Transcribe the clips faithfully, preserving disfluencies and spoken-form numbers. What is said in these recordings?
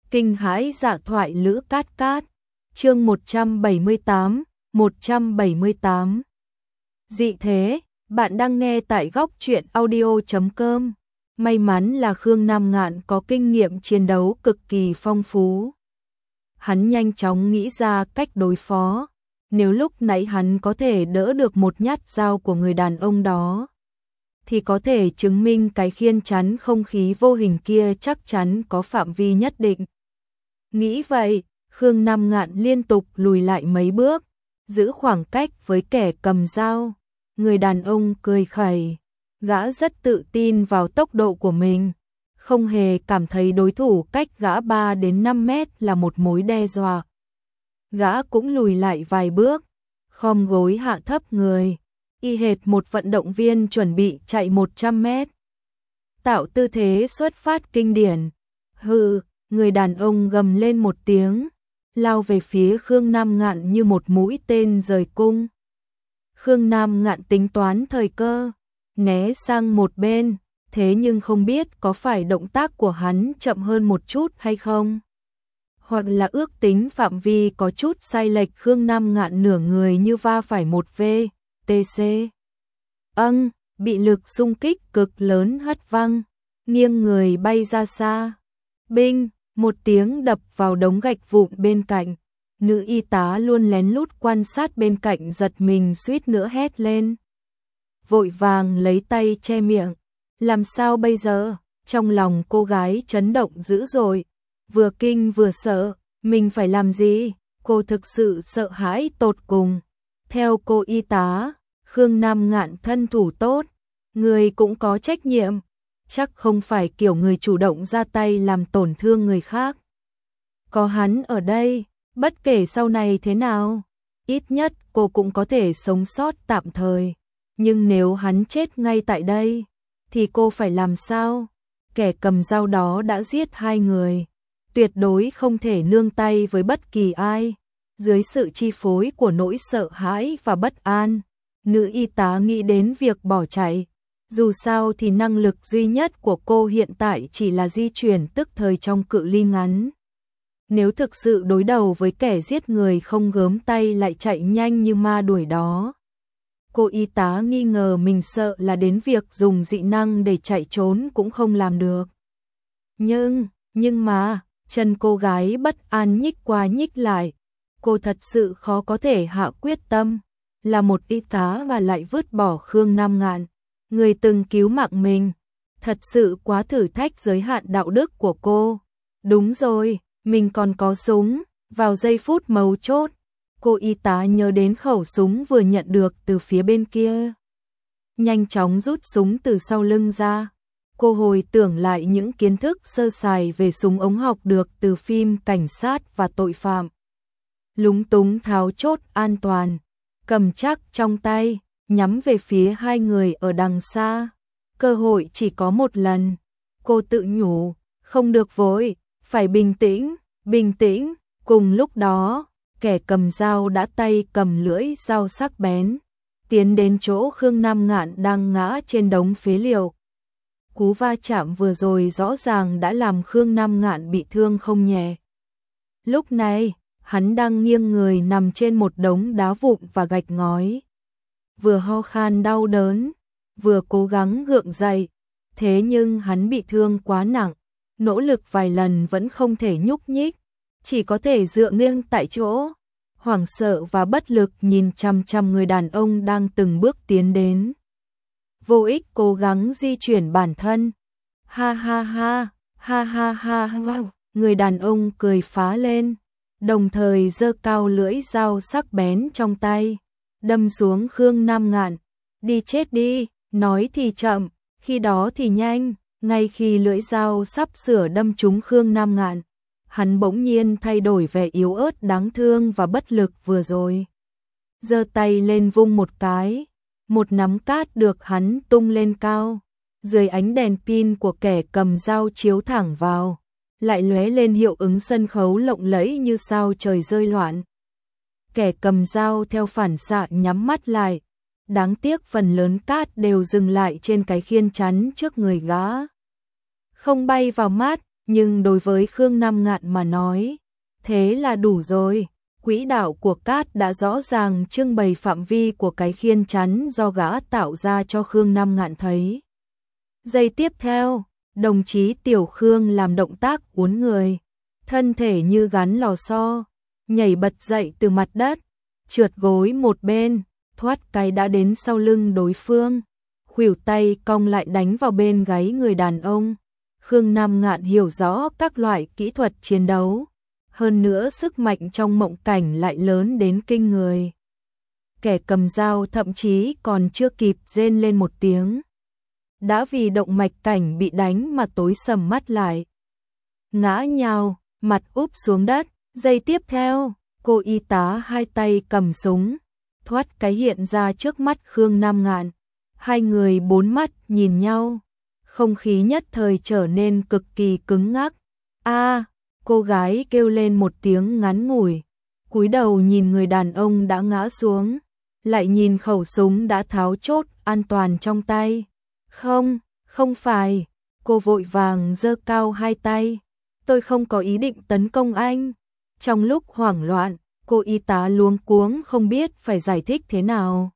Kinh hãi dạ thoại Lữ Cát Cát. Chương một trăm bảy mươi tám, một trăm bảy mươi tám. Dị thế, bạn đang nghe tại góc truyện audio chấm com. May mắn là Khương Nam Ngạn có kinh nghiệm chiến đấu cực kỳ phong phú. Hắn nhanh chóng nghĩ ra cách đối phó. Nếu lúc nãy hắn có thể đỡ được một nhát dao của người đàn ông đó, thì có thể chứng minh cái khiên chắn không khí vô hình kia chắc chắn có phạm vi nhất định. Nghĩ vậy, Khương Nam Ngạn liên tục lùi lại mấy bước, giữ khoảng cách với kẻ cầm dao. Người đàn ông cười khẩy, gã rất tự tin vào tốc độ của mình, không hề cảm thấy đối thủ cách gã ba đến năm mét là một mối đe dọa. Gã cũng lùi lại vài bước, khom gối hạ thấp người, y hệt một vận động viên chuẩn bị chạy một trăm mét. Tạo tư thế xuất phát kinh điển. Hừ, người đàn ông gầm lên một tiếng, lao về phía Khương Nam Ngạn như một mũi tên rời cung. Khương Nam Ngạn tính toán thời cơ, né sang một bên, thế nhưng không biết có phải động tác của hắn chậm hơn một chút hay không, hoặc là ước tính phạm vi có chút sai lệch. Khương Nam Ngạn nửa người như va phải một vê tê xê. Âng, bị lực xung kích cực lớn hất văng, nghiêng người bay ra xa. Binh, một tiếng đập vào đống gạch vụn bên cạnh. Nữ y tá luôn lén lút quan sát bên cạnh giật mình suýt nữa hét lên. Vội vàng lấy tay che miệng. Làm sao bây giờ? Trong lòng cô gái chấn động dữ dội, vừa kinh vừa sợ. Mình phải làm gì? Cô thực sự sợ hãi tột cùng. Theo cô y tá, Khương Nam Ngạn thân thủ tốt, người cũng có trách nhiệm, chắc không phải kiểu người chủ động ra tay làm tổn thương người khác. Có hắn ở đây, bất kể sau này thế nào, ít nhất cô cũng có thể sống sót tạm thời. Nhưng nếu hắn chết ngay tại đây, thì cô phải làm sao? Kẻ cầm dao đó đã giết hai người, tuyệt đối không thể nương tay với bất kỳ ai. Dưới sự chi phối của nỗi sợ hãi và bất an, nữ y tá nghĩ đến việc bỏ chạy. Dù sao thì năng lực duy nhất của cô hiện tại chỉ là di chuyển tức thời trong cự ly ngắn. Nếu thực sự đối đầu với kẻ giết người không gớm tay lại chạy nhanh như ma đuổi đó, cô y tá nghi ngờ mình sợ là đến việc dùng dị năng để chạy trốn cũng không làm được. Nhưng, nhưng mà, chân cô gái bất an nhích qua nhích lại. Cô thật sự khó có thể hạ quyết tâm, là một y tá và lại vứt bỏ Khương Nam Ngạn, người từng cứu mạng mình. Thật sự quá thử thách giới hạn đạo đức của cô. Đúng rồi, mình còn có súng. Vào giây phút mấu chốt, cô y tá nhớ đến khẩu súng vừa nhận được từ phía bên kia. Nhanh chóng rút súng từ sau lưng ra. Cô hồi tưởng lại những kiến thức sơ sài về súng ống học được từ phim cảnh sát và tội phạm. Lúng túng tháo chốt an toàn, cầm chắc trong tay, nhắm về phía hai người ở đằng xa. Cơ hội chỉ có một lần. Cô tự nhủ, không được vội, phải bình tĩnh, bình tĩnh. Cùng lúc đó, kẻ cầm dao đã tay cầm lưỡi dao sắc bén, tiến đến chỗ Khương Nam Ngạn đang ngã trên đống phế liệu. Cú va chạm vừa rồi rõ ràng đã làm Khương Nam Ngạn bị thương không nhẹ. Lúc này, hắn đang nghiêng người nằm trên một đống đá vụn và gạch ngói. Vừa ho khan đau đớn, vừa cố gắng gượng dậy. Thế nhưng hắn bị thương quá nặng, nỗ lực vài lần vẫn không thể nhúc nhích, chỉ có thể dựa nghiêng tại chỗ. Hoảng sợ và bất lực nhìn chằm chằm người đàn ông đang từng bước tiến đến. Vô ích cố gắng di chuyển bản thân. Ha ha ha, ha ha ha, wow. Người đàn ông cười phá lên, đồng thời giơ cao lưỡi dao sắc bén trong tay, đâm xuống Khương Nam Ngạn. Đi chết đi, nói thì chậm, khi đó thì nhanh. Ngay khi lưỡi dao sắp sửa đâm trúng Khương Nam Ngạn, hắn bỗng nhiên thay đổi vẻ yếu ớt đáng thương và bất lực vừa rồi. Giơ tay lên vung một cái, một nắm cát được hắn tung lên cao, dưới ánh đèn pin của kẻ cầm dao chiếu thẳng vào, lại lóe lên hiệu ứng sân khấu lộng lẫy như sao trời rơi loạn. Kẻ cầm dao theo phản xạ nhắm mắt lại, đáng tiếc phần lớn cát đều dừng lại trên cái khiên chắn trước người gã. Không bay vào mắt, nhưng đối với Khương Nam Ngạn mà nói, thế là đủ rồi. Quỹ đạo của cát đã rõ ràng trưng bày phạm vi của cái khiên chắn do gã tạo ra cho Khương Nam Ngạn thấy. Giây tiếp theo, đồng chí Tiểu Khương làm động tác uốn người, thân thể như gắn lò xo, nhảy bật dậy từ mặt đất, trượt gối một bên, thoát cái đã đến sau lưng đối phương, khuỷu tay cong lại đánh vào bên gáy người đàn ông. Khương Nam Ngạn hiểu rõ các loại kỹ thuật chiến đấu, hơn nữa sức mạnh trong mộng cảnh lại lớn đến kinh người. Kẻ cầm dao thậm chí còn chưa kịp rên lên một tiếng, đã vì động mạch cảnh bị đánh mà tối sầm mắt lại. Ngã nhào, mặt úp xuống đất, giây tiếp theo, cô y tá hai tay cầm súng, thoát cái hiện ra trước mắt Khương Nam Ngạn. Hai người bốn mắt nhìn nhau, không khí nhất thời trở nên cực kỳ cứng ngắc. A, cô gái kêu lên một tiếng ngắn ngủi, cúi đầu nhìn người đàn ông đã ngã xuống, lại nhìn khẩu súng đã tháo chốt an toàn trong tay. Không, không phải, cô vội vàng giơ cao hai tay. Tôi không có ý định tấn công anh. Trong lúc hoảng loạn, cô y tá luống cuống không biết phải giải thích thế nào.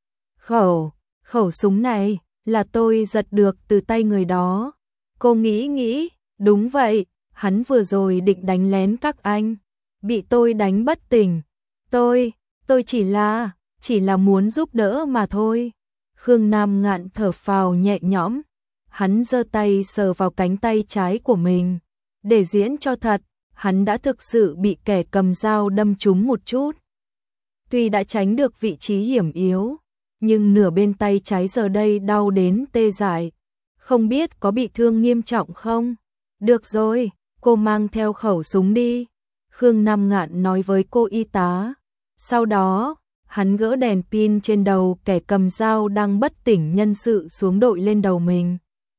Khẩu, khẩu súng này là tôi giật được từ tay người đó. Cô nghĩ nghĩ, đúng vậy, hắn vừa rồi định đánh lén các anh, bị tôi đánh bất tỉnh. Tôi, tôi chỉ là, chỉ là muốn giúp đỡ mà thôi. Khương Nam Ngạn thở phào nhẹ nhõm, hắn giơ tay sờ vào cánh tay trái của mình. Để diễn cho thật, hắn đã thực sự bị kẻ cầm dao đâm trúng một chút. Tuy đã tránh được vị trí hiểm yếu, nhưng nửa bên tay trái giờ đây đau đến tê dại. Không biết có bị thương nghiêm trọng không? Được rồi, cô mang theo khẩu súng đi. Khương Nam Ngạn nói với cô y tá. Sau đó, hắn gỡ đèn pin trên đầu kẻ cầm dao đang bất tỉnh nhân sự xuống đội lên đầu mình.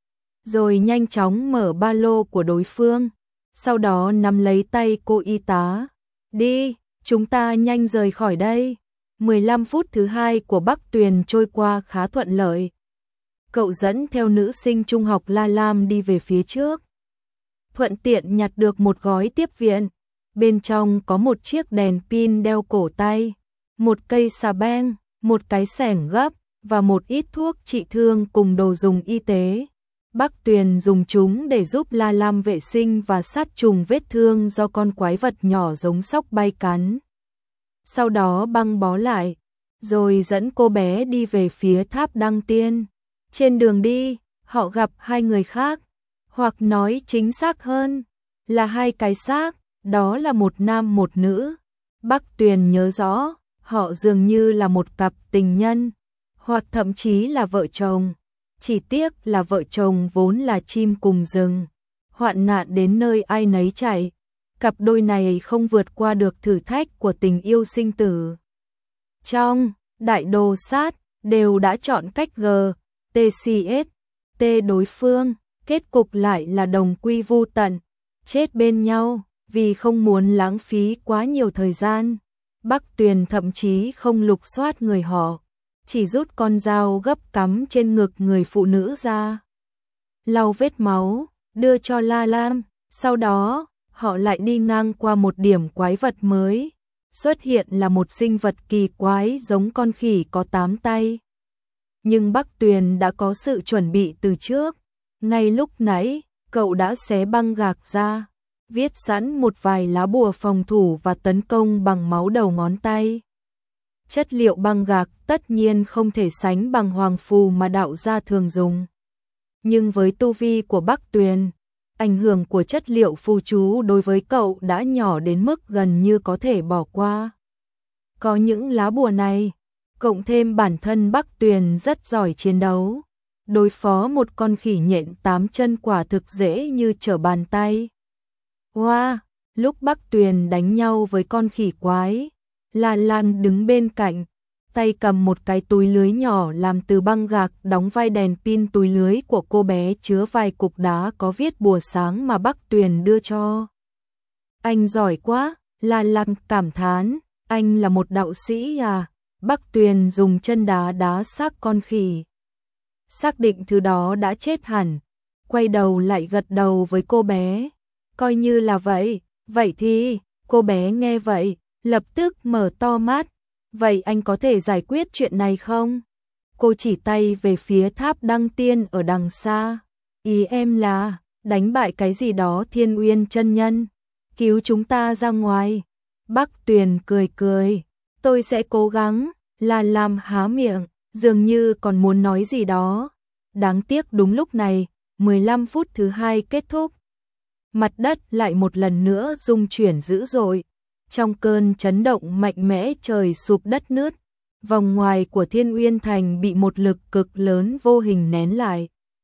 Rồi nhanh chóng mở ba lô của đối phương. Sau đó nắm lấy tay cô y tá. Đi, chúng ta nhanh rời khỏi đây. mười lăm phút thứ hai của Bắc Tuyền trôi qua khá thuận lợi. Cậu dẫn theo nữ sinh trung học La Lam đi về phía trước. Thuận tiện nhặt được một gói tiếp viện. Bên trong có một chiếc đèn pin đeo cổ tay, một cây xà beng, một cái xẻng gấp và một ít thuốc trị thương cùng đồ dùng y tế. Bắc Tuyền dùng chúng để giúp La Lam vệ sinh và sát trùng vết thương do con quái vật nhỏ giống sóc bay cắn. Sau đó băng bó lại, rồi dẫn cô bé đi về phía tháp Đăng Tiên. Trên đường đi, họ gặp hai người khác, hoặc nói chính xác hơn, là hai cái xác, đó là một nam một nữ. Bắc Tuyền nhớ rõ, họ dường như là một cặp tình nhân, hoặc thậm chí là vợ chồng. Chỉ tiếc là vợ chồng vốn là chim cùng rừng, hoạn nạn đến nơi ai nấy chạy. Cặp đôi này không vượt qua được thử thách của tình yêu sinh tử. Trong đại đồ sát đều đã chọn cách G, T C S, T đối phương, kết cục lại là đồng quy vu tận, chết bên nhau vì không muốn lãng phí quá nhiều thời gian. Bắc Tuyền thậm chí không lục soát người họ, chỉ rút con dao gấp cắm trên ngực người phụ nữ ra, lau vết máu, đưa cho La Lam. Sau đó, họ lại đi ngang qua một điểm quái vật mới. Xuất hiện là một sinh vật kỳ quái giống con khỉ có tám tay. Nhưng Bắc Tuyền đã có sự chuẩn bị từ trước. Ngay lúc nãy, cậu đã xé băng gạc ra, viết sẵn một vài lá bùa phòng thủ và tấn công bằng máu đầu ngón tay. Chất liệu băng gạc tất nhiên không thể sánh bằng hoàng phù mà đạo gia thường dùng. Nhưng với tu vi của Bắc Tuyền, ảnh hưởng của chất liệu phù chú đối với cậu đã nhỏ đến mức gần như có thể bỏ qua. Có những lá bùa này, cộng thêm bản thân Bắc Tuyền rất giỏi chiến đấu, đối phó một con khỉ nhện tám chân quả thực dễ như trở bàn tay. Hoa, wow, lúc Bắc Tuyền đánh nhau với con khỉ quái, La Lam đứng bên cạnh, tay cầm một cái túi lưới nhỏ làm từ băng gạc đóng vai đèn pin. Túi lưới của cô bé chứa vài cục đá có viết bùa sáng mà Bắc Tuyền đưa cho. Anh giỏi quá, La Lam cảm thán, anh là một đạo sĩ à? Bắc Tuyền dùng chân đá đá xác con khỉ. Xác định thứ đó đã chết hẳn, quay đầu lại gật đầu với cô bé. Coi như là vậy, vậy thì, cô bé nghe vậy, lập tức mở to mắt. Vậy anh có thể giải quyết chuyện này không? Cô chỉ tay về phía tháp đăng tiên ở đằng xa. Ý em là, đánh bại cái gì đó Thiên Uyên chân nhân, cứu chúng ta ra ngoài. Bắc Tuyền cười cười, tôi sẽ cố gắng. La Lam há miệng, dường như còn muốn nói gì đó. Đáng tiếc đúng lúc này, mười lăm phút thứ hai kết thúc. Mặt đất lại một lần nữa rung chuyển dữ dội. Trong cơn chấn động mạnh mẽ trời sụp đất nứt. Vòng ngoài của Thiên Uyên Thành bị một lực cực lớn vô hình nén lại.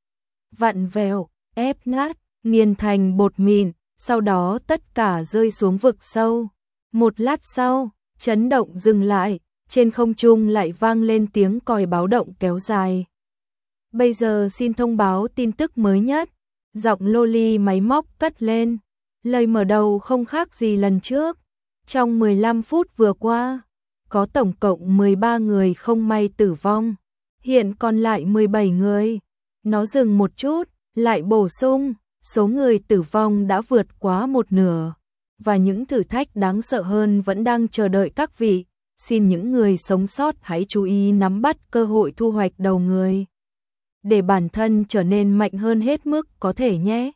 Vặn vẹo, ép nát, nghiền thành bột mịn, sau đó tất cả rơi xuống vực sâu. Một lát sau, chấn động dừng lại, trên không trung lại vang lên tiếng còi báo động kéo dài. Bây giờ xin thông báo tin tức mới nhất. Giọng Loli máy móc cất lên. Lời mở đầu không khác gì lần trước. Trong mười lăm phút vừa qua, có tổng cộng mười ba người không may tử vong. Hiện còn lại mười bảy người. Nó dừng một chút, lại bổ sung, số người tử vong đã vượt quá một nửa. Và những thử thách đáng sợ hơn vẫn đang chờ đợi các vị. Xin những người sống sót hãy chú ý nắm bắt cơ hội thu hoạch đầu người, để bản thân trở nên mạnh hơn hết mức có thể nhé.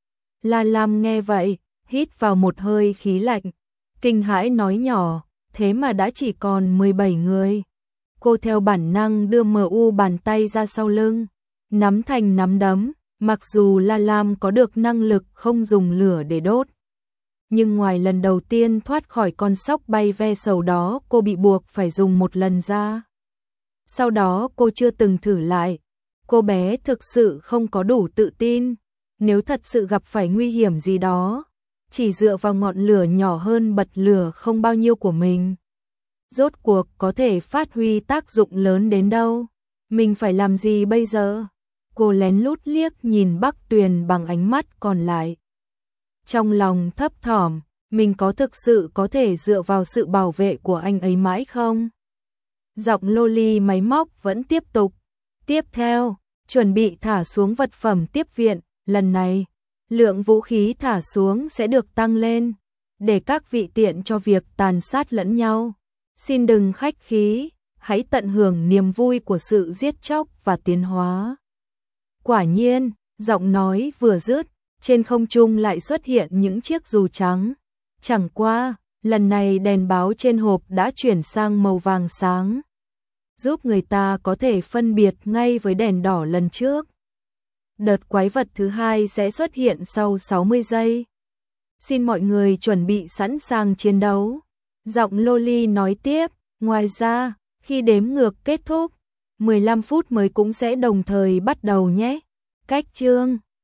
La Lam nghe vậy, hít vào một hơi khí lạnh, kinh hãi nói nhỏ, thế mà đã chỉ còn mười bảy người. Cô theo bản năng đưa mờ u bàn tay ra sau lưng, nắm thành nắm đấm, mặc dù La Lam có được năng lực không dùng lửa để đốt. Nhưng ngoài lần đầu tiên thoát khỏi con sóc bay ve sầu đó, cô bị buộc phải dùng một lần ra. Sau đó cô chưa từng thử lại. Cô bé thực sự không có đủ tự tin. Nếu thật sự gặp phải nguy hiểm gì đó, chỉ dựa vào ngọn lửa nhỏ hơn bật lửa không bao nhiêu của mình, rốt cuộc có thể phát huy tác dụng lớn đến đâu. Mình phải làm gì bây giờ? Cô lén lút liếc nhìn Bắc Tuyền bằng ánh mắt còn lại. Trong lòng thấp thỏm, mình có thực sự có thể dựa vào sự bảo vệ của anh ấy mãi không? Giọng Loli máy móc vẫn tiếp tục. Tiếp theo, chuẩn bị thả xuống vật phẩm tiếp viện, lần này, lượng vũ khí thả xuống sẽ được tăng lên, để các vị tiện cho việc tàn sát lẫn nhau. Xin đừng khách khí, hãy tận hưởng niềm vui của sự giết chóc và tiến hóa. Quả nhiên, giọng nói vừa dứt, trên không trung lại xuất hiện những chiếc dù trắng. Chẳng qua, lần này đèn báo trên hộp đã chuyển sang màu vàng sáng, giúp người ta có thể phân biệt ngay với đèn đỏ lần trước. Đợt quái vật thứ hai sẽ xuất hiện sau sáu mươi giây. Xin mọi người chuẩn bị sẵn sàng chiến đấu. Giọng Loli nói tiếp, ngoài ra, khi đếm ngược kết thúc, mười lăm phút mới cũng sẽ đồng thời bắt đầu nhé. Cách chương